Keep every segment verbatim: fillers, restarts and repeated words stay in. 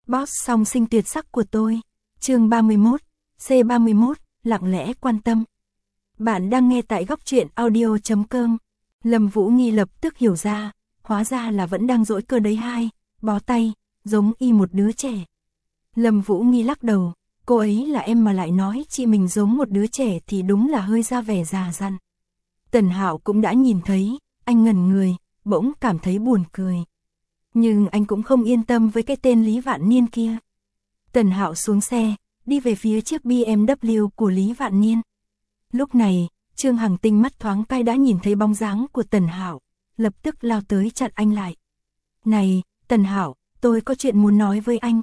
Boss song sinh tuyệt sắc của tôi. Chương ba mươi mốt, C ba mươi mốt, lặng lẽ quan tâm. Bạn đang nghe tại góc truyện audio chấm com. Lâm Vũ Nghi lập tức hiểu ra, hóa ra là vẫn đang dỗi cơ đấy hai, bó tay, giống y một đứa trẻ. Lâm Vũ Nghi lắc đầu, cô ấy là em mà lại nói chị mình giống một đứa trẻ thì đúng là hơi ra vẻ già dặn. Tần Hạo cũng đã nhìn thấy, anh ngẩn người, bỗng cảm thấy buồn cười. Nhưng anh cũng không yên tâm với cái tên Lý Vạn Niên kia. Tần Hạo xuống xe, đi về phía chiếc bê em vê của Lý Vạn Niên. Lúc này, Trương Hằng tinh mắt thoáng cay đã nhìn thấy bóng dáng của Tần Hạo, lập tức lao tới chặn anh lại. Này, Tần Hạo, tôi có chuyện muốn nói với anh.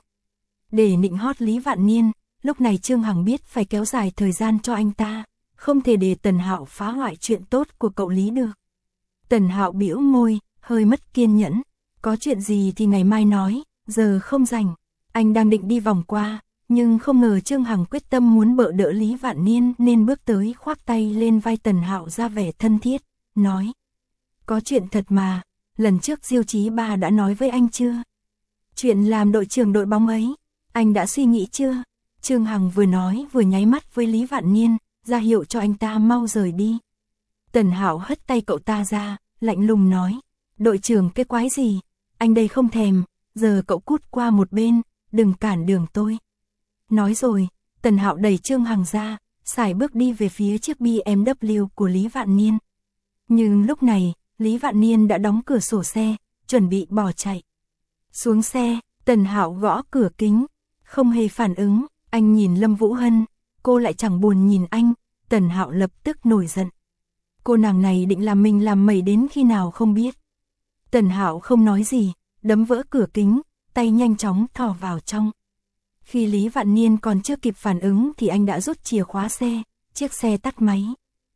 Để nịnh hót Lý Vạn Niên, lúc này Trương Hằng biết phải kéo dài thời gian cho anh ta, không thể để Tần Hạo phá hoại chuyện tốt của cậu Lý được. Tần Hạo bĩu môi, hơi mất kiên nhẫn. Có chuyện gì thì ngày mai nói, giờ không rảnh. Anh đang định đi vòng qua, nhưng không ngờ Trương Hằng quyết tâm muốn bợ đỡ Lý Vạn Niên nên bước tới khoác tay lên vai Tần Hạo ra vẻ thân thiết, nói. Có chuyện thật mà, lần trước Diêu Chí Ba đã nói với anh chưa? Chuyện làm đội trưởng đội bóng ấy, anh đã suy nghĩ chưa? Trương Hằng vừa nói vừa nháy mắt với Lý Vạn Niên, ra hiệu cho anh ta mau rời đi. Tần Hạo hất tay cậu ta ra, lạnh lùng nói. Đội trưởng cái quái gì? Anh đây không thèm, giờ cậu cút qua một bên, đừng cản đường tôi. Nói rồi, Tần Hạo đẩy Trương Hằng ra, sải bước đi về phía chiếc bê em vê của Lý Vạn Niên. Nhưng lúc này, Lý Vạn Niên đã đóng cửa sổ xe, chuẩn bị bỏ chạy. Xuống xe, Tần Hạo gõ cửa kính, không hề phản ứng, anh nhìn Lâm Vũ Hân, cô lại chẳng buồn nhìn anh, Tần Hạo lập tức nổi giận. Cô nàng này định làm mình làm mẩy đến khi nào không biết. Tần Hạo không nói gì, đấm vỡ cửa kính, tay nhanh chóng thò vào trong. Khi Lý Vạn Niên còn chưa kịp phản ứng thì anh đã rút chìa khóa xe, chiếc xe tắt máy.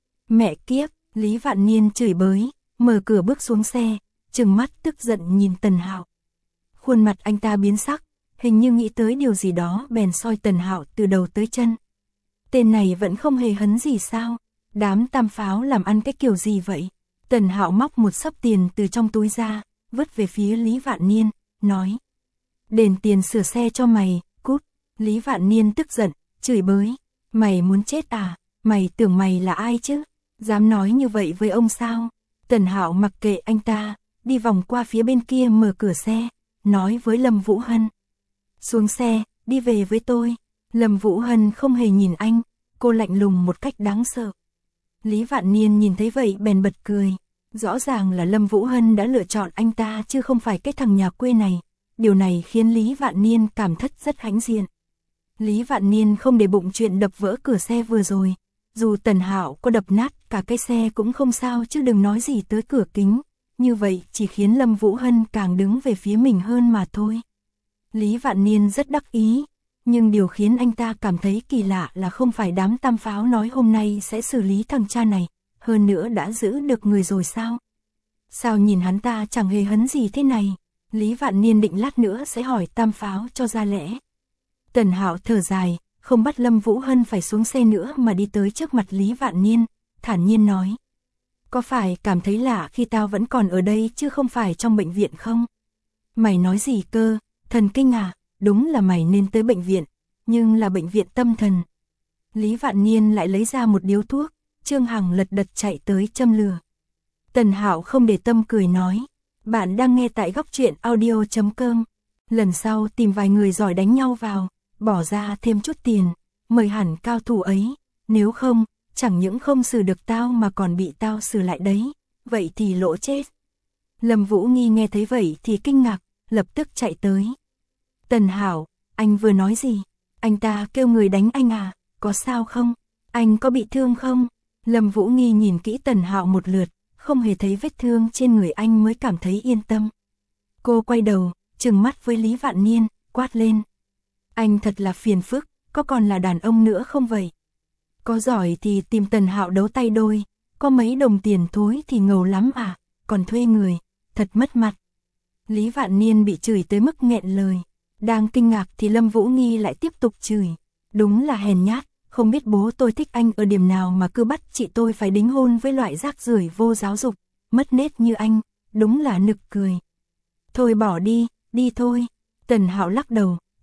Mẹ kiếp, Lý Vạn Niên chửi bới, mở cửa bước xuống xe, trừng mắt tức giận nhìn Tần Hạo. Khuôn mặt anh ta biến sắc, hình như nghĩ tới điều gì đó bèn soi Tần Hạo từ đầu tới chân. Tên này vẫn không hề hấn gì sao? Đám tam pháo làm ăn cái kiểu gì vậy? Tần Hạo móc một xấp tiền từ trong túi ra, vứt về phía Lý Vạn Niên, nói. Đền tiền sửa xe cho mày, cút. Lý Vạn Niên tức giận, chửi bới. Mày muốn chết à? Mày tưởng mày là ai chứ? Dám nói như vậy với ông sao? Tần Hạo mặc kệ anh ta, đi vòng qua phía bên kia mở cửa xe, nói với Lâm Vũ Hân. Xuống xe, đi về với tôi. Lâm Vũ Hân không hề nhìn anh, cô lạnh lùng một cách đáng sợ. Lý Vạn Niên nhìn thấy vậy bèn bật cười. Rõ ràng là Lâm Vũ Hân đã lựa chọn anh ta chứ không phải cái thằng nhà quê này. Điều này khiến Lý Vạn Niên cảm thất rất hãnh diện. Lý Vạn Niên không để bụng chuyện đập vỡ cửa xe vừa rồi. Dù Tần Hạo có đập nát cả cái xe cũng không sao chứ đừng nói gì tới cửa kính. Như vậy chỉ khiến Lâm Vũ Hân càng đứng về phía mình hơn mà thôi. Lý Vạn Niên rất đắc ý. Nhưng điều khiến anh ta cảm thấy kỳ lạ là không phải đám tam pháo nói hôm nay sẽ xử lý thằng cha này, hơn nữa đã giữ được người rồi sao? Sao nhìn hắn ta chẳng hề hấn gì thế này? Lý Vạn Niên định lát nữa sẽ hỏi tam pháo cho ra lẽ. Tần Hạo thở dài, không bắt Lâm Vũ Hân phải xuống xe nữa mà đi tới trước mặt Lý Vạn Niên, thản nhiên nói. Có phải cảm thấy lạ khi tao vẫn còn ở đây chứ không phải trong bệnh viện không? Mày nói gì cơ, thần kinh à? Đúng là mày nên tới bệnh viện, nhưng là bệnh viện tâm thần. Lý Vạn Niên lại lấy ra một điếu thuốc, Trương Hằng lật đật chạy tới châm lửa. Tần Hạo không để tâm cười nói, bạn đang nghe tại góc truyện audio chấm com. Lần sau tìm vài người giỏi đánh nhau vào, bỏ ra thêm chút tiền, mời hẳn cao thủ ấy, nếu không, chẳng những không xử được tao mà còn bị tao xử lại đấy, vậy thì lỗ chết. Lâm Vũ Nghi nghe thấy vậy thì kinh ngạc, lập tức chạy tới. Tần Hạo, anh vừa nói gì? Anh ta kêu người đánh anh à? Có sao không? Anh có bị thương không? Lâm Vũ Nghi nhìn kỹ Tần Hạo một lượt, không hề thấy vết thương trên người anh mới cảm thấy yên tâm. Cô quay đầu, trừng mắt với Lý Vạn Niên, quát lên. Anh thật là phiền phức, có còn là đàn ông nữa không vậy? Có giỏi thì tìm Tần Hạo đấu tay đôi, có mấy đồng tiền thối thì ngầu lắm à, còn thuê người, thật mất mặt. Lý Vạn Niên bị chửi tới mức nghẹn lời. Đang kinh ngạc thì Lâm Vũ Nghi lại tiếp tục chửi. Đúng là hèn nhát, không biết bố tôi thích anh ở điểm nào mà cứ bắt chị tôi phải đính hôn với loại rác rưởi vô giáo dục, mất nết như anh, đúng là nực cười. Thôi bỏ đi, đi thôi. Tần Hạo lắc đầu,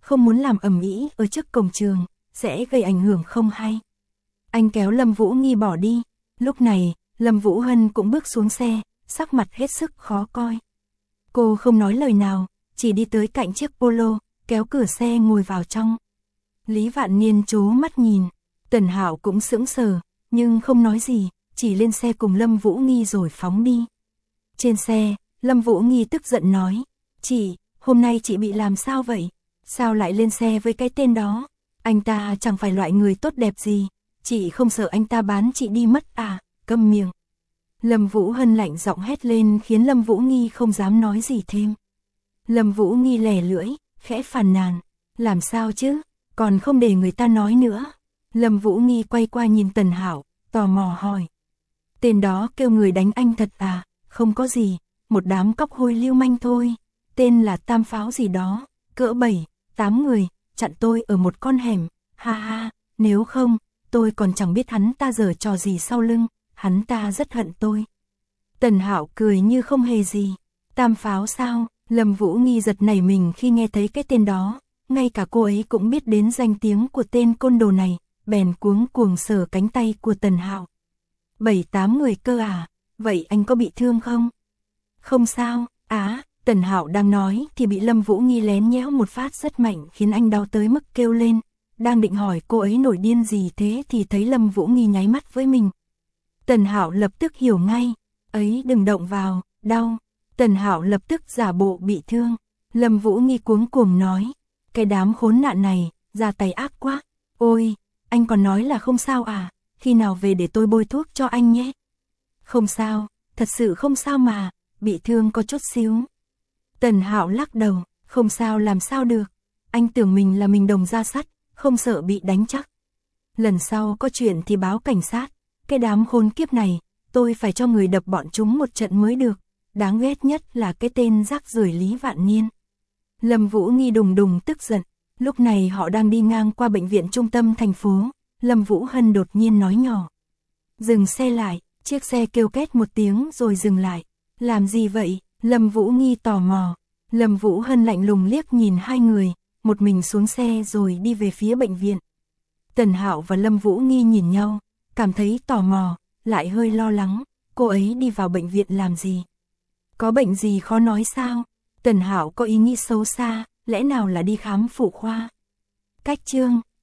không muốn làm ầm ĩ ở trước cổng trường, sẽ gây ảnh hưởng không hay. Anh kéo Lâm Vũ Nghi bỏ đi. Lúc này, Lâm Vũ Hân cũng bước xuống xe, sắc mặt hết sức khó coi. Cô không nói lời nào, chỉ đi tới cạnh chiếc Polo, kéo cửa xe ngồi vào trong. Lý Vạn Niên trố mắt nhìn, Tần Hạo cũng sững sờ, nhưng không nói gì, chỉ lên xe cùng Lâm Vũ Nghi rồi phóng đi. Trên xe, Lâm Vũ Nghi tức giận nói, chị, hôm nay chị bị làm sao vậy? Sao lại lên xe với cái tên đó? Anh ta chẳng phải loại người tốt đẹp gì, chị không sợ anh ta bán chị đi mất à? Câm miệng. Lâm Vũ Hân lạnh giọng hét lên khiến Lâm Vũ Nghi không dám nói gì thêm. Lâm Vũ Nghi lè lưỡi, khẽ phàn nàn, làm sao chứ, còn không để người ta nói nữa. Lâm Vũ Nghi quay qua nhìn Tần Hạo, tò mò hỏi. Tên đó kêu người đánh anh thật à? Không có gì, một đám cóc hôi lưu manh thôi. Tên là Tam Pháo gì đó, cỡ bảy, tám người, chặn tôi ở một con hẻm, ha ha, nếu không, tôi còn chẳng biết hắn ta giở trò gì sau lưng, hắn ta rất hận tôi. Tần Hạo cười như không hề gì. Tam Pháo sao? Lâm Vũ Nghi giật nảy mình khi nghe thấy cái tên đó, ngay cả cô ấy cũng biết đến danh tiếng của tên côn đồ này, bèn cuống cuồng sờ cánh tay của Tần Hạo. Bảy tám người cơ à? Vậy anh có bị thương không? Không sao, á, Tần Hạo đang nói thì bị Lâm Vũ Nghi lén nhéo một phát rất mạnh khiến anh đau tới mức kêu lên. Đang định hỏi cô ấy nổi điên gì thế thì thấy Lâm Vũ Nghi nháy mắt với mình. Tần Hạo lập tức hiểu ngay, ấy đừng động vào, đau. Tần Hạo lập tức giả bộ bị thương. Lâm Vũ Nghi cuống cuồng nói, cái đám khốn nạn này, ra tay ác quá. Ôi, anh còn nói là không sao à, khi nào về để tôi bôi thuốc cho anh nhé. Không sao, thật sự không sao mà, bị thương có chút xíu. Tần Hạo lắc đầu, không sao làm sao được, anh tưởng mình là mình đồng ra sắt, không sợ bị đánh chắc. Lần sau có chuyện thì báo cảnh sát, cái đám khốn kiếp này, tôi phải cho người đập bọn chúng một trận mới được, đáng ghét nhất là cái tên rác rưởi Lý Vạn Niên. Lâm Vũ Nghi đùng đùng tức giận, lúc này họ đang đi ngang qua bệnh viện trung tâm thành phố, Lâm Vũ Hân đột nhiên nói nhỏ. Dừng xe lại, chiếc xe kêu két một tiếng rồi dừng lại. Làm gì vậy? Lâm Vũ Nghi tò mò. Lâm Vũ Hân lạnh lùng liếc nhìn hai người, một mình xuống xe rồi đi về phía bệnh viện. Tần Hạo và Lâm Vũ Nghi nhìn nhau, cảm thấy tò mò, lại hơi lo lắng, cô ấy đi vào bệnh viện làm gì? Có bệnh gì khó nói sao? Tần Hạo có ý nghĩ xấu xa, lẽ nào là đi khám phụ khoa? Cách chương